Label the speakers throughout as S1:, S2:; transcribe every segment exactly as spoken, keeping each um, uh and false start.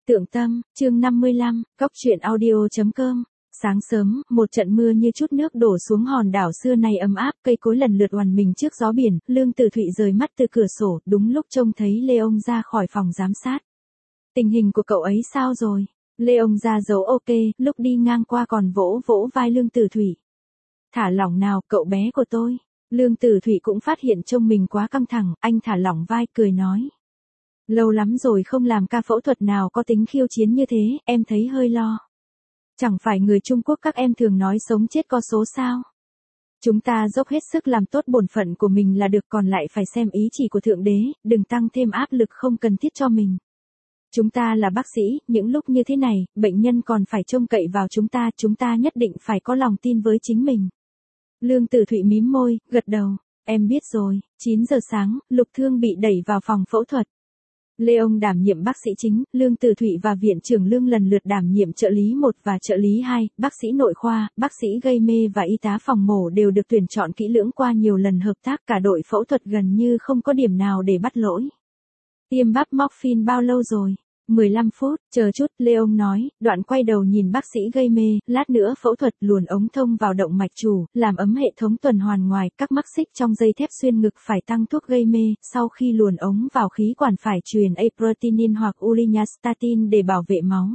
S1: Tượng Tâm, chương năm mươi lăm, Cóc truyện audio chấm com. Sáng sớm, một trận mưa như chút nước đổ xuống hòn đảo xưa này ấm áp, cây cối lần lượt oằn mình trước gió biển. Lương Tử Thụy rời mắt từ cửa sổ, đúng lúc trông thấy Leon ra khỏi phòng giám sát. Tình hình của cậu ấy sao rồi? Leon ra dấu ok, lúc đi ngang qua còn vỗ vỗ vai Lương Tử Thụy. Thả lỏng nào, cậu bé của tôi. Lương Tử Thụy cũng phát hiện trông mình quá căng thẳng, anh thả lỏng vai, cười nói. Lâu lắm rồi không làm ca phẫu thuật nào có tính khiêu chiến như thế, em thấy hơi lo. Chẳng phải người Trung Quốc các em thường nói sống chết có số sao? Chúng ta dốc hết sức làm tốt bổn phận của mình là được, còn lại phải xem ý chỉ của Thượng Đế, đừng tăng thêm áp lực không cần thiết cho mình. Chúng ta là bác sĩ, những lúc như thế này, bệnh nhân còn phải trông cậy vào chúng ta, chúng ta nhất định phải có lòng tin với chính mình. Lương Tử Thụy mím môi, gật đầu, em biết rồi. Chín giờ sáng, Lục Thương bị đẩy vào phòng phẫu thuật. Leon đảm nhiệm bác sĩ chính, Lương Tử Thụy và viện trưởng Lương lần lượt đảm nhiệm trợ lý một và trợ lý hai, bác sĩ nội khoa, bác sĩ gây mê và y tá phòng mổ đều được tuyển chọn kỹ lưỡng qua nhiều lần hợp tác, cả đội phẫu thuật gần như không có điểm nào để bắt lỗi. Tiêm bắp morphine bao lâu rồi? mười lăm phút, chờ chút, Leon nói, đoạn quay đầu nhìn bác sĩ gây mê, lát nữa phẫu thuật luồn ống thông vào động mạch chủ, làm ấm hệ thống tuần hoàn ngoài, các mắc xích trong dây thép xuyên ngực phải tăng thuốc gây mê, sau khi luồn ống vào khí quản phải truyền aproteinin hoặc ulignyastatin để bảo vệ máu.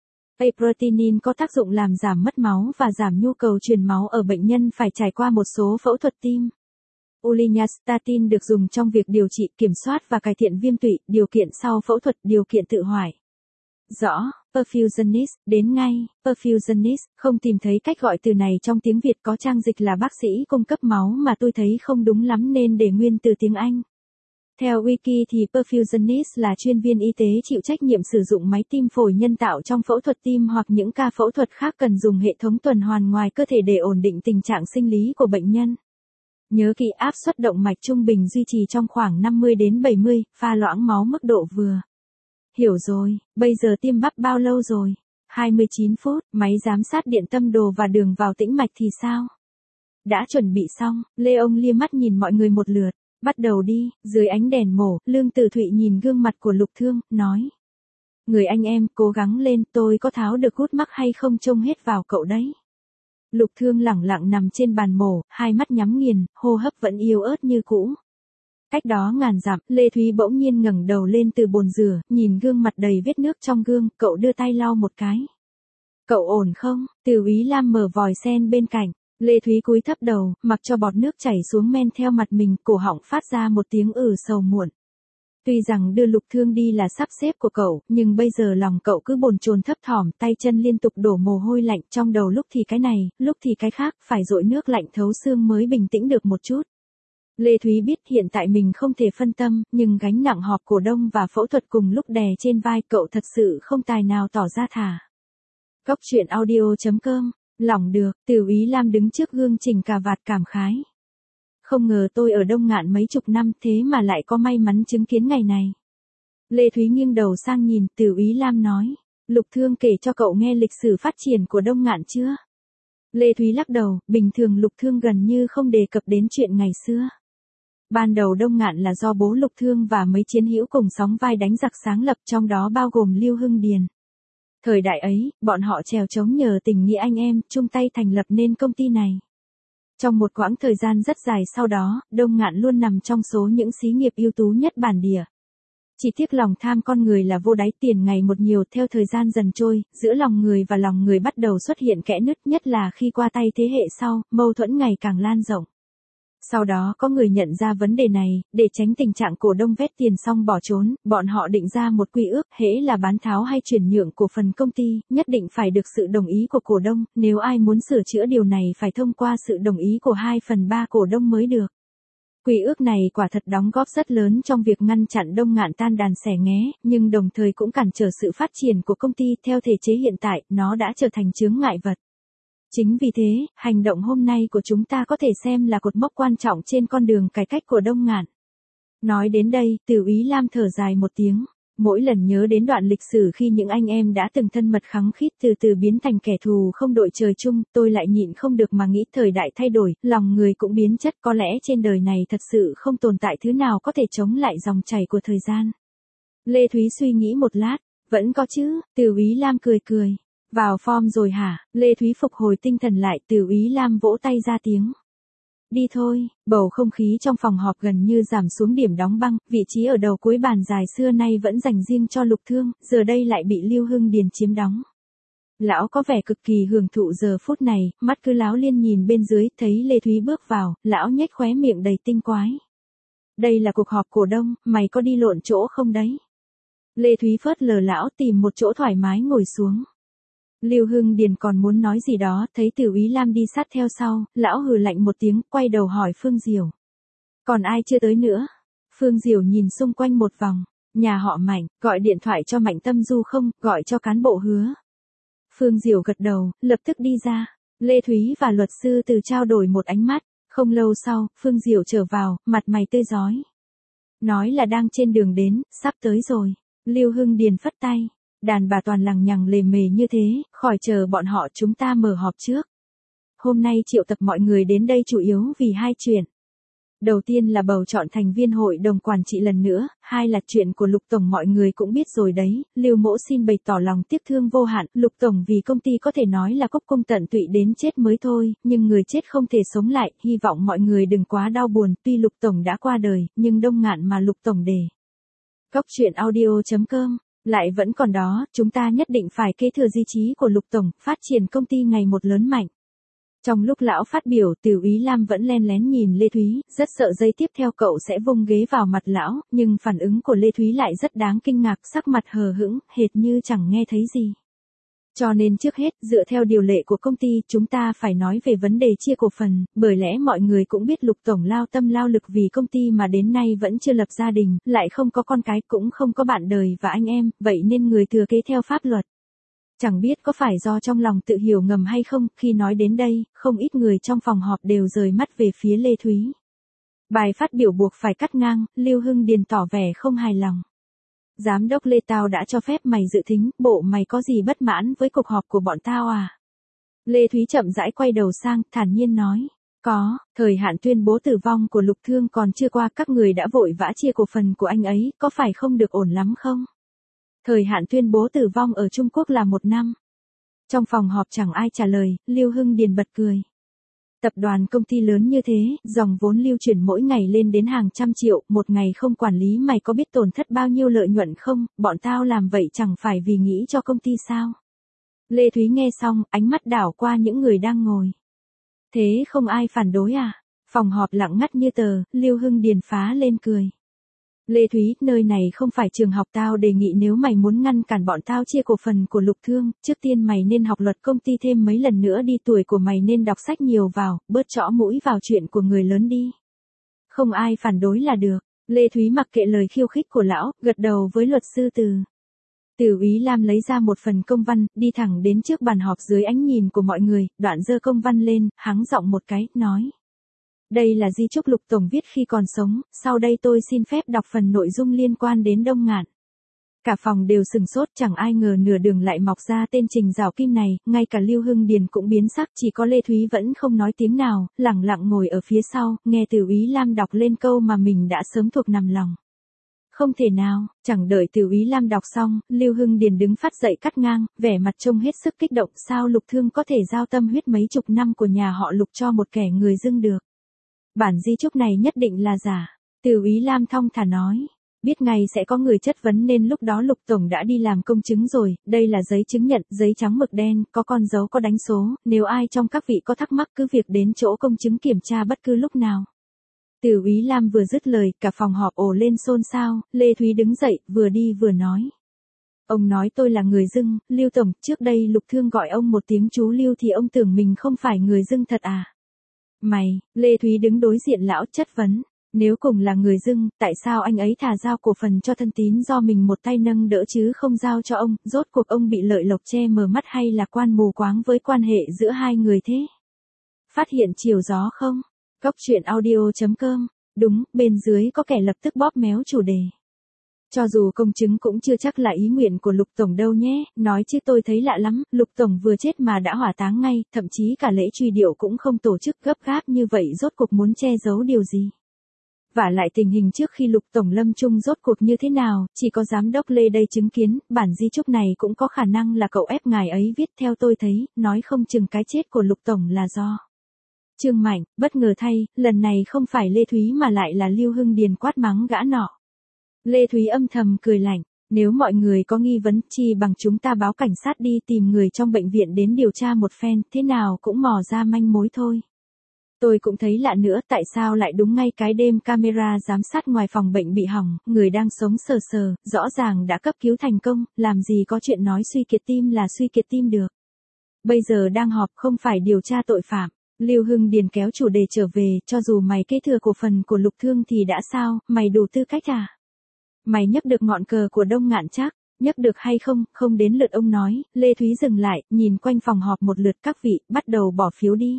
S1: Aproteinin có tác dụng làm giảm mất máu và giảm nhu cầu truyền máu ở bệnh nhân phải trải qua một số phẫu thuật tim. Ulignyastatin được dùng trong việc điều trị, kiểm soát và cải thiện viêm tụy, điều kiện sau phẫu thuật, điều kiện tự hoại. Rõ, perfusionist, đến ngay, perfusionist, không tìm thấy cách gọi từ này trong tiếng Việt, có trang dịch là bác sĩ cung cấp máu mà tôi thấy không đúng lắm nên để nguyên từ tiếng Anh. Theo Wiki thì perfusionist là chuyên viên y tế chịu trách nhiệm sử dụng máy tim phổi nhân tạo trong phẫu thuật tim hoặc những ca phẫu thuật khác cần dùng hệ thống tuần hoàn ngoài cơ thể để ổn định tình trạng sinh lý của bệnh nhân. Nhớ kỹ, áp suất động mạch trung bình duy trì trong khoảng năm mươi đến bảy mươi, pha loãng máu mức độ vừa. Hiểu rồi, bây giờ tiêm bắp bao lâu rồi? hai mươi chín phút, máy giám sát điện tâm đồ và đường vào tĩnh mạch thì sao? Đã chuẩn bị xong, Leon lia mắt nhìn mọi người một lượt, bắt đầu đi, dưới ánh đèn mổ, Lương Tử Thụy nhìn gương mặt của Lục Thương, nói. Người anh em, cố gắng lên, tôi có tháo được gút mắc hay không trông hết vào cậu đấy. Lục Thương lẳng lặng nằm trên bàn mổ, hai mắt nhắm nghiền, hô hấp vẫn yếu ớt như cũ. Cách đó ngàn dặm, Lê Thúy bỗng nhiên ngẩng đầu lên từ bồn rửa, nhìn gương mặt đầy vết nước trong gương, cậu đưa tay lau một cái. Cậu ổn không? Từ Úy Lam mở vòi sen bên cạnh. Lê Thúy cúi thấp đầu, mặc cho bọt nước chảy xuống men theo mặt mình, cổ họng phát ra một tiếng ử sầu muộn. Tuy rằng đưa Lục Thương đi là sắp xếp của cậu, nhưng bây giờ lòng cậu cứ bồn chồn thấp thỏm, tay chân liên tục đổ mồ hôi lạnh, trong đầu lúc thì cái này, lúc thì cái khác, phải dội nước lạnh thấu xương mới bình tĩnh được một chút. Lê Thúy biết hiện tại mình không thể phân tâm, nhưng gánh nặng họp cổ đông và phẫu thuật cùng lúc đè trên vai, cậu thật sự không tài nào tỏ ra thả. Cóc truyện audio chấm com, lỏng được, Từ Úy Lam đứng trước gương chỉnh cà vạt cảm khái. Không ngờ tôi ở Đông Ngạn mấy chục năm thế mà lại có may mắn chứng kiến ngày này. Lê Thúy nghiêng đầu sang nhìn, Từ Úy Lam nói, Lục Thương kể cho cậu nghe lịch sử phát triển của Đông Ngạn chưa? Lê Thúy lắc đầu, bình thường Lục Thương gần như không đề cập đến chuyện ngày xưa. Ban đầu Đông Ngạn là do bố Lục Thương và mấy chiến hữu cùng sóng vai đánh giặc sáng lập, trong đó bao gồm Lưu Hưng Điền. Thời đại ấy, bọn họ chèo chống nhờ tình nghĩa anh em, chung tay thành lập nên công ty này. Trong một quãng thời gian rất dài sau đó, Đông Ngạn luôn nằm trong số những xí nghiệp ưu tú nhất bản địa. Chỉ tiếc lòng tham con người là vô đáy, tiền ngày một nhiều, theo thời gian dần trôi, giữa lòng người và lòng người bắt đầu xuất hiện kẽ nứt, nhất là khi qua tay thế hệ sau, mâu thuẫn ngày càng lan rộng. Sau đó có người nhận ra vấn đề này, để tránh tình trạng cổ đông vét tiền xong bỏ trốn, bọn họ định ra một quy ước, hễ là bán tháo hay chuyển nhượng cổ phần công ty, nhất định phải được sự đồng ý của cổ đông, nếu ai muốn sửa chữa điều này phải thông qua sự đồng ý của hai phần ba cổ đông mới được. Quy ước này quả thật đóng góp rất lớn trong việc ngăn chặn Đông Ngạn tan đàn xẻ nghé, nhưng đồng thời cũng cản trở sự phát triển của công ty, theo thể chế hiện tại, nó đã trở thành chướng ngại vật. Chính vì thế, hành động hôm nay của chúng ta có thể xem là cột mốc quan trọng trên con đường cải cách của Đông Ngạn. Nói đến đây, Từ Úy Lam thở dài một tiếng. Mỗi lần nhớ đến đoạn lịch sử khi những anh em đã từng thân mật khăng khít từ từ biến thành kẻ thù không đội trời chung, tôi lại nhịn không được mà nghĩ thời đại thay đổi, lòng người cũng biến chất, có lẽ trên đời này thật sự không tồn tại thứ nào có thể chống lại dòng chảy của thời gian. Lê Thúy suy nghĩ một lát, Vẫn có chứ, Từ Úy Lam cười cười. Vào form rồi hả? Lê Thúy phục hồi tinh thần lại, Từ Úy Lam vỗ tay ra tiếng. Đi thôi, bầu không khí trong phòng họp gần như giảm xuống điểm đóng băng, vị trí ở đầu cuối bàn dài xưa nay vẫn dành riêng cho Lục Thương, giờ đây lại bị Lưu Hưng Điền chiếm đóng. Lão có vẻ cực kỳ hưởng thụ giờ phút này, mắt cứ láo liên nhìn bên dưới, thấy Lê Thúy bước vào, lão nhếch khóe miệng đầy tinh quái. Đây là cuộc họp cổ đông, mày có đi lộn chỗ không đấy? Lê Thúy phớt lờ lão tìm một chỗ thoải mái ngồi xuống. Lưu Hưng Điền còn muốn nói gì đó, thấy Từ Úy Lam đi sát theo sau, lão hừ lạnh một tiếng, quay đầu hỏi Phương Diểu. Còn ai chưa tới nữa? Phương Diểu nhìn xung quanh một vòng, nhà họ Mạnh, gọi điện thoại cho Mạnh Tâm Du không, gọi cho cán bộ Hứa. Phương Diểu gật đầu, lập tức đi ra. Lê Thúy và luật sư Từ trao đổi một ánh mắt, không lâu sau, Phương Diểu trở vào, mặt mày tươi rói. Nói là đang trên đường đến, sắp tới rồi. Lưu Hưng Điền phất tay. Đàn bà toàn lằng nhằng lề mề như thế, khỏi chờ bọn họ chúng ta mở họp trước. Hôm nay triệu tập mọi người đến đây chủ yếu vì hai chuyện. Đầu tiên là bầu chọn thành viên hội đồng quản trị lần nữa, hai là chuyện của Lục Tổng mọi người cũng biết rồi đấy, Lưu Mỗ xin bày tỏ lòng tiếc thương vô hạn, Lục Tổng vì công ty có thể nói là cốc cung tận tụy đến chết mới thôi, nhưng người chết không thể sống lại, hy vọng mọi người đừng quá đau buồn, tuy Lục Tổng đã qua đời, nhưng đông ngạn mà Lục Tổng để. Cốc truyện audio chấm com lại vẫn còn đó, chúng ta nhất định phải kế thừa di chí của Lục Tổng, phát triển công ty ngày một lớn mạnh. Trong lúc lão phát biểu, Từ Úy Lam vẫn len lén nhìn Lê Thúy, rất sợ giây tiếp theo cậu sẽ vung ghế vào mặt lão, nhưng phản ứng của Lê Thúy lại rất đáng kinh ngạc, sắc mặt hờ hững, hệt như chẳng nghe thấy gì. Cho nên trước hết, dựa theo điều lệ của công ty, chúng ta phải nói về vấn đề chia cổ phần, bởi lẽ mọi người cũng biết Lục Tổng lao tâm lao lực vì công ty mà đến nay vẫn chưa lập gia đình, lại không có con cái, cũng không có bạn đời và anh em, vậy nên người thừa kế theo pháp luật. Chẳng biết có phải do trong lòng tự hiểu ngầm hay không, khi nói đến đây, không ít người trong phòng họp đều rời mắt về phía Lê Thúy. Bài phát biểu buộc phải cắt ngang, Lưu Hưng Điền tỏ vẻ không hài lòng. Giám đốc Lê tao đã cho phép mày dự thính, bộ mày có gì bất mãn với cuộc họp của bọn tao à? Lê Thúy chậm rãi quay đầu sang, thản nhiên nói. Có, thời hạn tuyên bố tử vong của Lục Thương còn chưa qua, các người đã vội vã chia cổ phần của anh ấy, có phải không được ổn lắm không? Thời hạn tuyên bố tử vong ở Trung Quốc là một năm. Trong phòng họp chẳng ai trả lời, Lưu Hưng Điền bật cười. Tập đoàn công ty lớn như thế, dòng vốn lưu chuyển mỗi ngày lên đến hàng trăm triệu, một ngày không quản lý mày có biết tổn thất bao nhiêu lợi nhuận không, bọn tao làm vậy chẳng phải vì nghĩ cho công ty sao. Lê Thúy nghe xong, ánh mắt đảo qua những người đang ngồi. Thế không ai phản đối à? Phòng họp lặng ngắt như tờ, Lưu Hưng Điền phá lên cười. Lê Thúy, nơi này không phải trường học, tao đề nghị nếu mày muốn ngăn cản bọn tao chia cổ phần của Lục Thương, trước tiên mày nên học luật công ty thêm mấy lần nữa đi, tuổi của mày nên đọc sách nhiều vào, bớt chõ mũi vào chuyện của người lớn đi. Không ai phản đối là được. Lê Thúy mặc kệ lời khiêu khích của lão, gật đầu với luật sư Từ. Từ Úy Lam lấy ra một phần công văn, đi thẳng đến trước bàn họp dưới ánh nhìn của mọi người, đoạn giơ công văn lên, hắng giọng một cái, nói. Đây là di chúc Lục Tổng viết khi còn sống, sau đây tôi xin phép đọc phần nội dung liên quan đến Đông Ngạn. Cả phòng đều sừng sốt, chẳng ai ngờ nửa đường lại mọc ra tên Trình Giảo Kim này, ngay cả Lưu Hưng Điền cũng biến sắc, chỉ có Lê Thúy vẫn không nói tiếng nào, lẳng lặng ngồi ở phía sau, nghe Từ Úy Lam đọc lên câu mà mình đã sớm thuộc nằm lòng. Không thể nào, chẳng đợi Từ Úy Lam đọc xong, Lưu Hưng Điền đứng phát dậy cắt ngang, vẻ mặt trông hết sức kích động, sao Lục Thương có thể giao tâm huyết mấy chục năm của nhà họ Lục cho một kẻ người dưng được. Bản di chúc này nhất định là giả. Từ Úy Lam thong thả nói. Biết ngày sẽ có người chất vấn nên lúc đó Lục Tổng đã đi làm công chứng rồi, đây là giấy chứng nhận, giấy trắng mực đen, có con dấu có đánh số, nếu ai trong các vị có thắc mắc cứ việc đến chỗ công chứng kiểm tra bất cứ lúc nào. Từ Úy Lam vừa dứt lời, cả phòng họp ồ lên xôn xao, Lê Thúy đứng dậy, vừa đi vừa nói. Ông nói tôi là người dưng, Lưu Tổng, trước đây Lục Thương gọi ông một tiếng chú Lưu thì ông tưởng mình không phải người dưng thật à? Mày, Lê Thúy đứng đối diện lão chất vấn. Nếu cùng là người dưng, tại sao anh ấy thả giao cổ phần cho thân tín do mình một tay nâng đỡ chứ không giao cho ông, rốt cuộc ông bị lợi lộc che mờ mắt hay là quan mù quáng với quan hệ giữa hai người thế? Phát hiện chiều gió không? Cốc truyện audio chấm com. Đúng, bên dưới có kẻ lập tức bóp méo chủ đề. Cho dù công chứng cũng chưa chắc là ý nguyện của Lục Tổng đâu nhé, nói chứ tôi thấy lạ lắm, Lục Tổng vừa chết mà đã hỏa táng ngay, thậm chí cả lễ truy điệu cũng không tổ chức gấp gáp như vậy, rốt cuộc muốn che giấu điều gì? Vả lại tình hình trước khi Lục Tổng lâm chung rốt cuộc như thế nào, chỉ có giám đốc Lê đây chứng kiến, bản di chúc này cũng có khả năng là cậu ép ngài ấy viết theo tôi thấy, nói không chừng cái chết của Lục Tổng là do. Trương Mạnh, bất ngờ thay, lần này không phải Lê Thúy mà lại là Lưu Hưng Điền quát mắng gã nọ. Lê Thúy âm thầm cười lạnh, nếu mọi người có nghi vấn chi bằng chúng ta báo cảnh sát đi tìm người trong bệnh viện đến điều tra một phen, thế nào cũng mò ra manh mối thôi. Tôi cũng thấy lạ nữa, tại sao lại đúng ngay cái đêm camera giám sát ngoài phòng bệnh bị hỏng, người đang sống sờ sờ, rõ ràng đã cấp cứu thành công, làm gì có chuyện nói suy kiệt tim là suy kiệt tim được. Bây giờ đang họp không phải điều tra tội phạm. Lưu Hưng Điền kéo chủ đề trở về, cho dù mày kế thừa cổ phần của Lục Thương thì đã sao, mày đủ tư cách à? Mày nhấc được ngọn cờ của Đông Ngạn chắc, nhấc được hay không, không đến lượt ông nói. Lê Thúy dừng lại, nhìn quanh phòng họp một lượt, các vị, bắt đầu bỏ phiếu đi.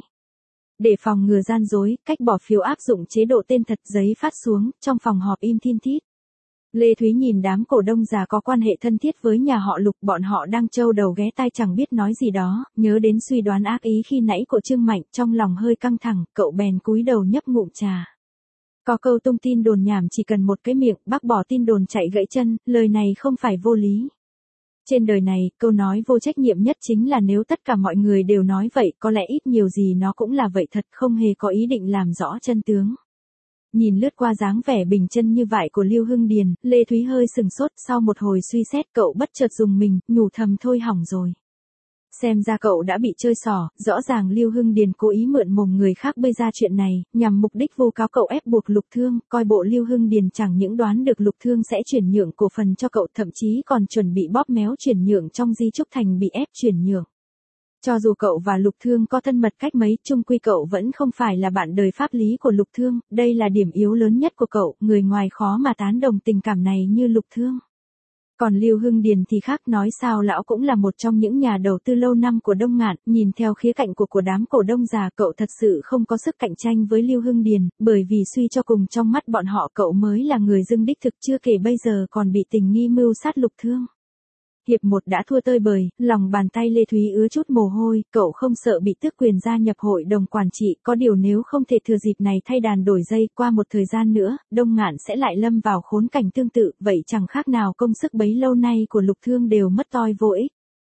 S1: Để phòng ngừa gian dối, cách bỏ phiếu áp dụng chế độ tên thật, giấy phát xuống, trong phòng họp im thin thít. Lê Thúy nhìn đám cổ đông già có quan hệ thân thiết với nhà họ Lục, bọn họ đang trâu đầu ghé tai chẳng biết nói gì đó, nhớ đến suy đoán ác ý khi nãy của Trương Mạnh, trong lòng hơi căng thẳng, cậu bèn cúi đầu nhấp ngụm trà. Có câu tung tin đồn nhảm chỉ cần một cái miệng, bác bỏ tin đồn chạy gãy chân, lời này không phải vô lý. Trên đời này, câu nói vô trách nhiệm nhất chính là nếu tất cả mọi người đều nói vậy, có lẽ ít nhiều gì nó cũng là vậy thật, không hề có ý định làm rõ chân tướng. Nhìn lướt qua dáng vẻ bình chân như vậy của Lưu Hưng Điền, Lê Thúy hơi sừng sốt, sau một hồi suy xét cậu bất chợt dùng mình, nhủ thầm thôi hỏng rồi. Xem ra cậu đã bị chơi xỏ, rõ ràng Lưu Hưng Điền cố ý mượn mồm người khác bơi ra chuyện này, nhằm mục đích vu cáo cậu ép buộc Lục Thương, coi bộ Lưu Hưng Điền chẳng những đoán được Lục Thương sẽ chuyển nhượng cổ phần cho cậu, thậm chí còn chuẩn bị bóp méo chuyển nhượng trong di chúc thành bị ép chuyển nhượng. Cho dù cậu và Lục Thương có thân mật cách mấy, chung quy cậu vẫn không phải là bạn đời pháp lý của Lục Thương, đây là điểm yếu lớn nhất của cậu, người ngoài khó mà tán đồng tình cảm này như Lục Thương. Còn Lưu Hưng Điền thì khác, nói sao lão cũng là một trong những nhà đầu tư lâu năm của Đông Ngạn, nhìn theo khía cạnh của của đám cổ đông già, cậu thật sự không có sức cạnh tranh với Lưu Hưng Điền, bởi vì suy cho cùng trong mắt bọn họ cậu mới là người dưng đích thực, chưa kể bây giờ còn bị tình nghi mưu sát Lục Thương. Hiệp một đã thua tơi bời, lòng bàn tay Lê Thúy ứa chút mồ hôi, cậu không sợ bị tước quyền gia nhập hội đồng quản trị, có điều nếu không thể thừa dịp này thay đàn đổi dây, qua một thời gian nữa, Đông Ngạn sẽ lại lâm vào khốn cảnh tương tự, vậy chẳng khác nào công sức bấy lâu nay của Lục Thương đều mất toi vô ích.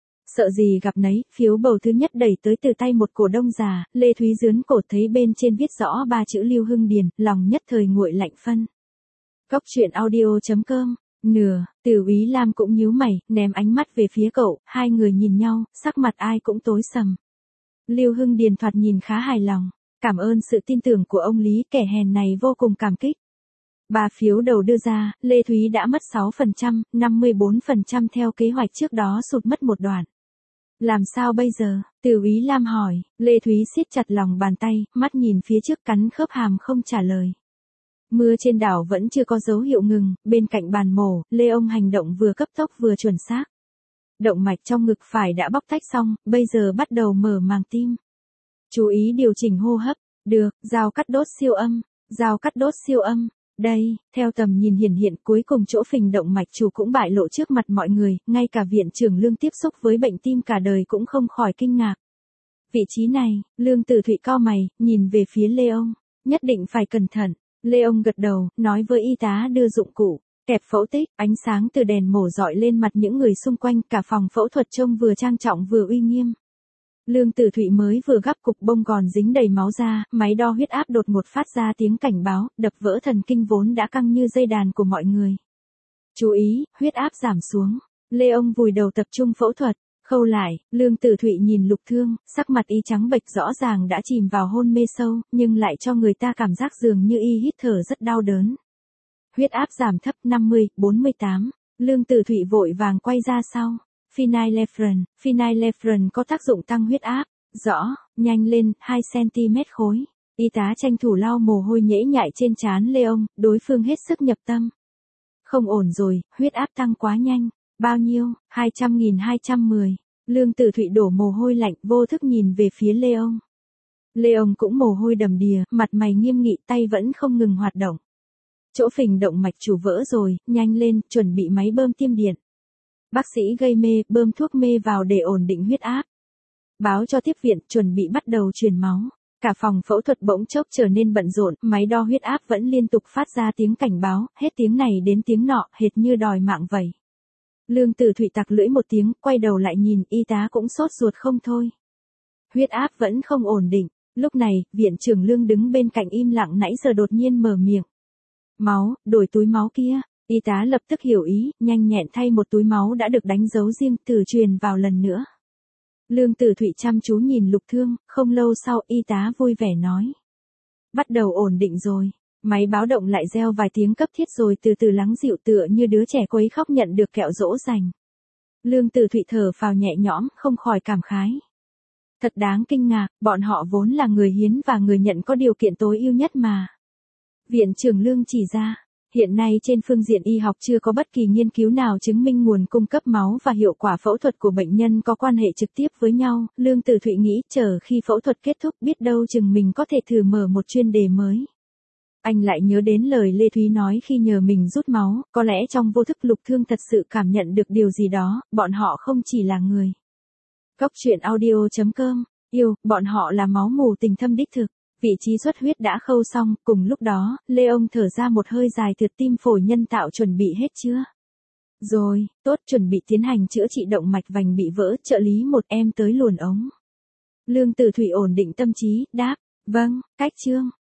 S1: Sợ gì gặp nấy, phiếu bầu thứ nhất đẩy tới từ tay một cổ đông già, Lê Thúy dướn cổ thấy bên trên viết rõ ba chữ Lưu Hưng Điền, lòng nhất thời nguội lạnh phân. Cóc truyện audio chấm com. Nửa, Từ Úy Lam cũng nhíu mày, ném ánh mắt về phía cậu, hai người nhìn nhau, sắc mặt ai cũng tối sầm. Lưu Hưng Điền thoạt nhìn khá hài lòng, cảm ơn sự tin tưởng của ông Lý, kẻ hèn này vô cùng cảm kích. Ba phiếu đầu đưa ra, Lê Thúy đã mất sáu phần trăm, năm mươi bốn phần trăm theo kế hoạch trước đó sụt mất một đoạn. Làm sao bây giờ? Từ Úy Lam hỏi, Lê Thúy siết chặt lòng bàn tay, mắt nhìn phía trước cắn khớp hàm không trả lời. Mưa trên đảo vẫn chưa có dấu hiệu ngừng, bên cạnh bàn mổ, Lê ông hành động vừa cấp tốc vừa chuẩn xác. Động mạch trong ngực phải đã bóc tách xong, bây giờ bắt đầu mở màng tim. Chú ý điều chỉnh hô hấp, được, dao cắt đốt siêu âm, dao cắt đốt siêu âm, đây, theo tầm nhìn hiển hiện cuối cùng chỗ phình động mạch chủ cũng bại lộ trước mặt mọi người, ngay cả viện trưởng Lương tiếp xúc với bệnh tim cả đời cũng không khỏi kinh ngạc. Vị trí này, Lương Tử Thụy cau mày, nhìn về phía Lê ông, nhất định phải cẩn thận. Lê ông gật đầu, nói với y tá đưa dụng cụ, kẹp phẫu tích, ánh sáng từ đèn mổ rọi lên mặt những người xung quanh, cả phòng phẫu thuật trông vừa trang trọng vừa uy nghiêm. Lương Tử Thụy mới vừa gắp cục bông còn dính đầy máu ra, máy đo huyết áp đột ngột phát ra tiếng cảnh báo, đập vỡ thần kinh vốn đã căng như dây đàn của mọi người. Chú ý, huyết áp giảm xuống. Lê ông vùi đầu tập trung phẫu thuật. Khâu lại, Lương Tử Thụy nhìn Lục Thương, sắc mặt y trắng bệch rõ ràng đã chìm vào hôn mê sâu, nhưng lại cho người ta cảm giác dường như y hít thở rất đau đớn. Huyết áp giảm thấp năm mươi, bốn mươi tám, Lương Tử Thụy vội vàng quay ra sau. Phenylephrine, phenylephrine có tác dụng tăng huyết áp, rõ, nhanh lên, hai xăng-ti-mét khối. Y tá tranh thủ lau mồ hôi nhễ nhại trên trán Lê ông, đối phương hết sức nhập tâm. Không ổn rồi, huyết áp tăng quá nhanh. Bao nhiêu? hai trăm nghìn hai trăm mười. Lương Tử Thụy đổ mồ hôi lạnh, vô thức nhìn về phía Lê ông. Lê ông cũng mồ hôi đầm đìa, mặt mày nghiêm nghị, tay vẫn không ngừng hoạt động. Chỗ phình động mạch chủ vỡ rồi, nhanh lên, chuẩn bị máy bơm tiêm điện. Bác sĩ gây mê, bơm thuốc mê vào để ổn định huyết áp. Báo cho tiếp viện, chuẩn bị bắt đầu truyền máu. Cả phòng phẫu thuật bỗng chốc trở nên bận rộn, máy đo huyết áp vẫn liên tục phát ra tiếng cảnh báo, hết tiếng này đến tiếng nọ, hệt như đòi mạng vậy. Lương Tử Thụy tặc lưỡi một tiếng, quay đầu lại nhìn, y tá cũng sốt ruột không thôi. Huyết áp vẫn không ổn định. Lúc này, viện trưởng Lương đứng bên cạnh im lặng nãy giờ đột nhiên mở miệng. Máu, đổi túi máu kia. Y tá lập tức hiểu ý, nhanh nhẹn thay một túi máu đã được đánh dấu riêng, từ truyền vào lần nữa. Lương Tử Thụy chăm chú nhìn Lục Thương, không lâu sau y tá vui vẻ nói. Bắt đầu ổn định rồi. Máy báo động lại reo vài tiếng cấp thiết rồi từ từ lắng dịu tựa như đứa trẻ quấy khóc nhận được kẹo dỗ dành. Lương Tử Thụy thở phào nhẹ nhõm, không khỏi cảm khái. Thật đáng kinh ngạc, bọn họ vốn là người hiến và người nhận có điều kiện tối ưu nhất mà. Viện trưởng Lương chỉ ra, hiện nay trên phương diện y học chưa có bất kỳ nghiên cứu nào chứng minh nguồn cung cấp máu và hiệu quả phẫu thuật của bệnh nhân có quan hệ trực tiếp với nhau. Lương Tử Thụy nghĩ chờ khi phẫu thuật kết thúc biết đâu chừng mình có thể thử mở một chuyên đề mới. Anh lại nhớ đến lời Lê Thúy nói khi nhờ mình rút máu, có lẽ trong vô thức Lục Thương thật sự cảm nhận được điều gì đó, bọn họ không chỉ là người. Cốc truyện audio chấm com, yêu, bọn họ là máu mù tình thâm đích thực. Vị trí xuất huyết đã khâu xong, cùng lúc đó, Lê ông thở ra một hơi dài thượt tim phổi nhân tạo chuẩn bị hết chưa? Rồi, tốt, chuẩn bị tiến hành chữa trị động mạch vành bị vỡ, trợ lý một em tới luồn ống. Lương Tử Thụy ổn định tâm trí, đáp, vâng, cách chương.